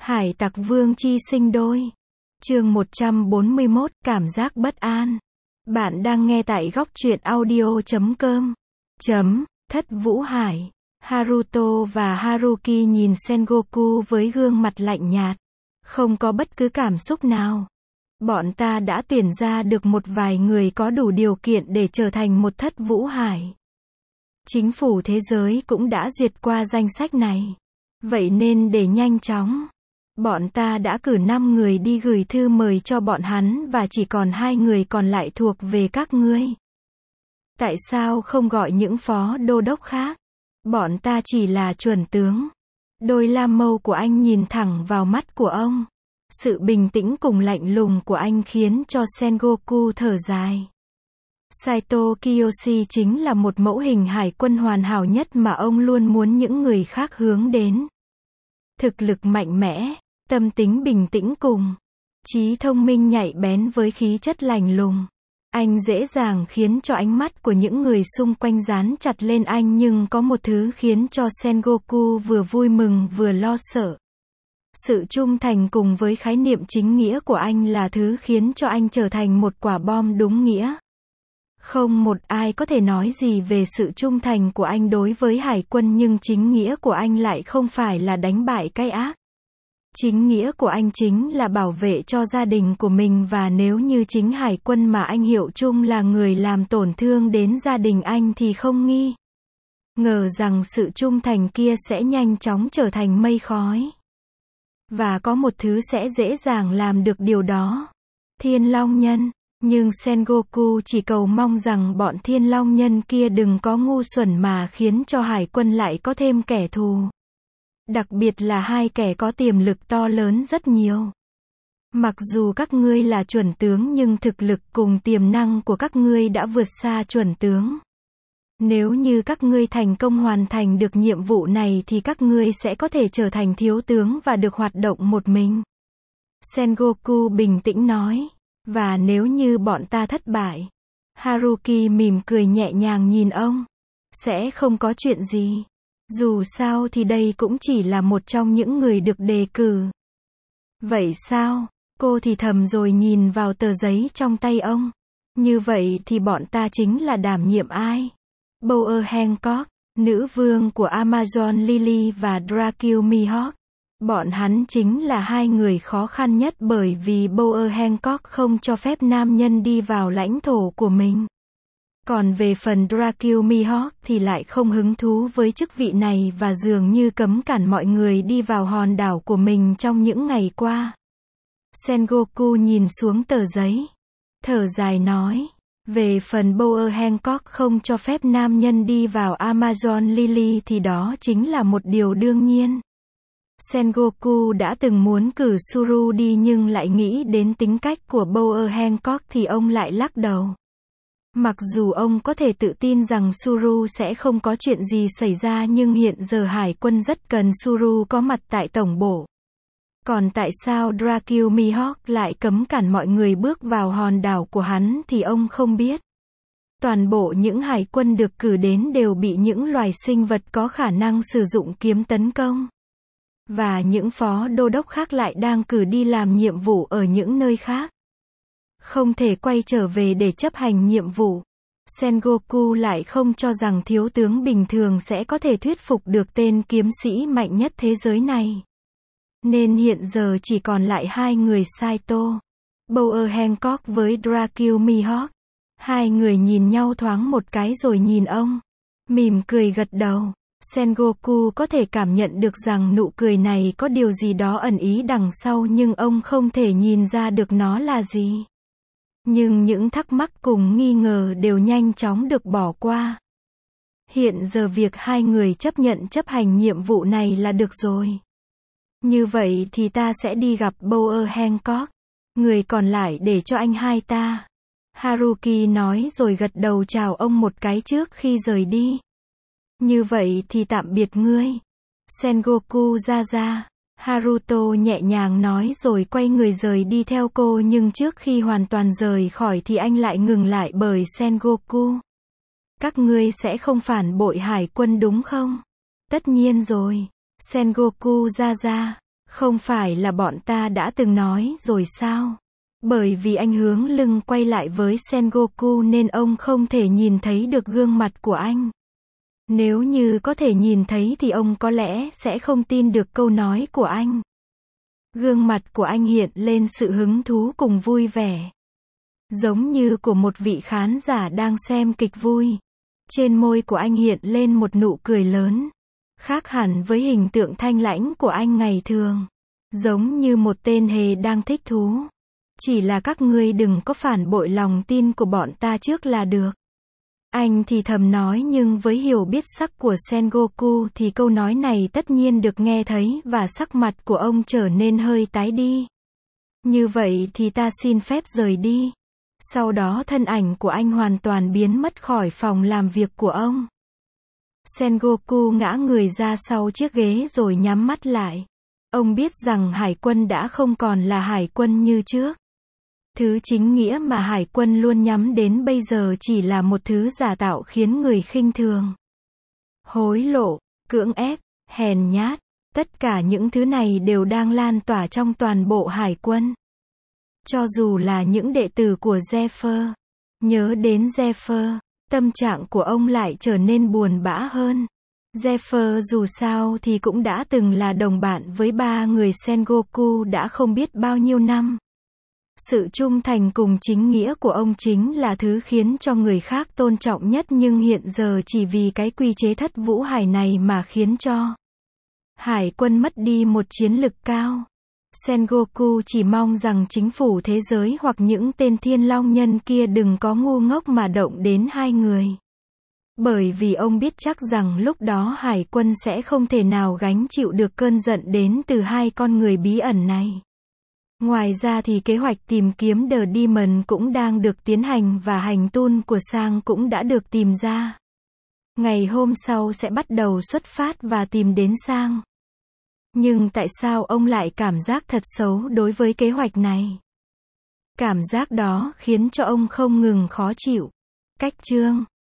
Hải tặc vương chi sinh đôi. Chương 141, cảm giác bất an. Bạn đang nghe tại góc truyện audio.com. Thất Vũ Hải. Haruto và Haruki nhìn Sengoku với gương mặt lạnh nhạt. Không có bất cứ cảm xúc nào. Bọn ta đã tuyển ra được một vài người có đủ điều kiện để trở thành một Thất Vũ Hải. Chính phủ thế giới cũng đã duyệt qua danh sách này. Vậy nên để nhanh chóng, bọn ta đã cử 5 người đi gửi thư mời cho bọn hắn và chỉ còn 2 người còn lại thuộc về các ngươi. Tại sao không gọi những phó đô đốc khác? Bọn ta chỉ là chuẩn tướng. Đôi lam mâu của anh nhìn thẳng vào mắt của ông. Sự bình tĩnh cùng lạnh lùng của anh khiến cho Sengoku thở dài. Saito Kiyoshi chính là một mẫu hình hải quân hoàn hảo nhất mà ông luôn muốn những người khác hướng đến. Thực lực mạnh mẽ, tâm tính bình tĩnh cùng trí thông minh nhạy bén với khí chất lạnh lùng. Anh dễ dàng khiến cho ánh mắt của những người xung quanh dán chặt lên anh, nhưng có một thứ khiến cho Sengoku vừa vui mừng vừa lo sợ. Sự trung thành cùng với khái niệm chính nghĩa của anh là thứ khiến cho anh trở thành một quả bom đúng nghĩa. Không một ai có thể nói gì về sự trung thành của anh đối với hải quân, nhưng chính nghĩa của anh lại không phải là đánh bại cái ác. Chính nghĩa của anh chính là bảo vệ cho gia đình của mình, và nếu như chính hải quân mà anh hiệu chung là người làm tổn thương đến gia đình anh thì không ngờ rằng sự trung thành kia sẽ nhanh chóng trở thành mây khói. Và có một thứ sẽ dễ dàng làm được điều đó. Thiên Long Nhân. Nhưng Sengoku chỉ cầu mong rằng bọn Thiên Long Nhân kia đừng có ngu xuẩn mà khiến cho hải quân lại có thêm kẻ thù. Đặc biệt là 2 kẻ có tiềm lực to lớn rất nhiều. Mặc dù các ngươi là chuẩn tướng nhưng thực lực cùng tiềm năng của các ngươi đã vượt xa chuẩn tướng. Nếu như các ngươi thành công hoàn thành được nhiệm vụ này thì các ngươi sẽ có thể trở thành thiếu tướng và được hoạt động một mình. Sengoku bình tĩnh nói. Và nếu như bọn ta thất bại, Haruki mỉm cười nhẹ nhàng nhìn ông. Sẽ không có chuyện gì. Dù sao thì đây cũng chỉ là một trong những người được đề cử. Vậy sao? Cô thì thầm rồi nhìn vào tờ giấy trong tay ông. Như vậy thì bọn ta chính là đảm nhiệm ai? Bower Hancock, nữ vương của Amazon Lily, và Dracula Mihawk. Bọn hắn chính là 2 người khó khăn nhất, bởi vì Bower Hancock không cho phép nam nhân đi vào lãnh thổ của mình. Còn về phần Dracula Mihawk thì lại không hứng thú với chức vị này và dường như cấm cản mọi người đi vào hòn đảo của mình trong những ngày qua. Sengoku nhìn xuống tờ giấy, thở dài nói. Về phần Bower Hancock không cho phép nam nhân đi vào Amazon Lily thì đó chính là một điều đương nhiên. Sengoku đã từng muốn cử Suru đi nhưng lại nghĩ đến tính cách của Bower Hancock thì ông lại lắc đầu. Mặc dù ông có thể tự tin rằng Suru sẽ không có chuyện gì xảy ra, nhưng hiện giờ hải quân rất cần Suru có mặt tại tổng bộ. Còn tại sao Dracula Mihawk lại cấm cản mọi người bước vào hòn đảo của hắn thì ông không biết. Toàn bộ những hải quân được cử đến đều bị những loài sinh vật có khả năng sử dụng kiếm tấn công. Và những phó đô đốc khác lại đang cử đi làm nhiệm vụ ở những nơi khác. Không thể quay trở về để chấp hành nhiệm vụ. Sengoku lại không cho rằng thiếu tướng bình thường sẽ có thể thuyết phục được tên kiếm sĩ mạnh nhất thế giới này. Nên hiện giờ chỉ còn lại 2 người Saito, Bower Hancock với Dracula Mihawk. 2 người nhìn nhau thoáng một cái rồi nhìn ông, mỉm cười gật đầu. Sengoku có thể cảm nhận được rằng nụ cười này có điều gì đó ẩn ý đằng sau, nhưng ông không thể nhìn ra được nó là gì. Nhưng những thắc mắc cùng nghi ngờ đều nhanh chóng được bỏ qua. Hiện giờ việc 2 người chấp nhận chấp hành nhiệm vụ này là được rồi. Như vậy thì ta sẽ đi gặp Bower Hancock. Người còn lại để cho anh hai ta. Haruki nói rồi gật đầu chào ông một cái trước khi rời đi. Như vậy thì tạm biệt ngươi, Sengoku ra. Haruto nhẹ nhàng nói rồi quay người rời đi theo cô, nhưng trước khi hoàn toàn rời khỏi thì anh lại ngừng lại bởi Sengoku. Các ngươi sẽ không phản bội hải quân đúng không? Tất nhiên rồi. Sengoku ra. Không phải là bọn ta đã từng nói rồi sao? Bởi vì anh hướng lưng quay lại với Sengoku nên ông không thể nhìn thấy được gương mặt của anh. Nếu như có thể nhìn thấy thì ông có lẽ sẽ không tin được câu nói của anh. Gương mặt của anh hiện lên sự hứng thú cùng vui vẻ. Giống như của một vị khán giả đang xem kịch vui. Trên môi của anh hiện lên một nụ cười lớn. Khác hẳn với hình tượng thanh lãnh của anh ngày thường. Giống như một tên hề đang thích thú. Chỉ là các ngươi đừng có phản bội lòng tin của bọn ta trước là được. Anh thì thầm nói, nhưng với hiểu biết sắc của Sengoku thì câu nói này tất nhiên được nghe thấy và sắc mặt của ông trở nên hơi tái đi. Như vậy thì ta xin phép rời đi. Sau đó thân ảnh của anh hoàn toàn biến mất khỏi phòng làm việc của ông. Sengoku ngã người ra sau chiếc ghế rồi nhắm mắt lại. Ông biết rằng hải quân đã không còn là hải quân như trước. Thứ chính nghĩa mà hải quân luôn nhắm đến bây giờ chỉ là một thứ giả tạo khiến người khinh thường. Hối lộ, cưỡng ép, hèn nhát, tất cả những thứ này đều đang lan tỏa trong toàn bộ hải quân. Cho dù là những đệ tử của Zephyr. Nhớ đến Zephyr, tâm trạng của ông lại trở nên buồn bã hơn. Zephyr dù sao thì cũng đã từng là đồng bạn với ba người Sengoku đã không biết bao nhiêu năm. Sự trung thành cùng chính nghĩa của ông chính là thứ khiến cho người khác tôn trọng nhất, nhưng hiện giờ chỉ vì cái quy chế Thất Vũ Hải này mà khiến cho hải quân mất đi một chiến lực cao. Sengoku chỉ mong rằng chính phủ thế giới hoặc những tên thiên long nhân kia đừng có ngu ngốc mà động đến hai người. Bởi vì ông biết chắc rằng lúc đó hải quân sẽ không thể nào gánh chịu được cơn giận đến từ hai con người bí ẩn này. Ngoài ra thì kế hoạch tìm kiếm The Demon cũng đang được tiến hành và hành tung của Sang cũng đã được tìm ra. Ngày hôm sau sẽ bắt đầu xuất phát và tìm đến Sang. Nhưng tại sao ông lại cảm giác thật xấu đối với kế hoạch này? Cảm giác đó khiến cho ông không ngừng khó chịu. Cách chương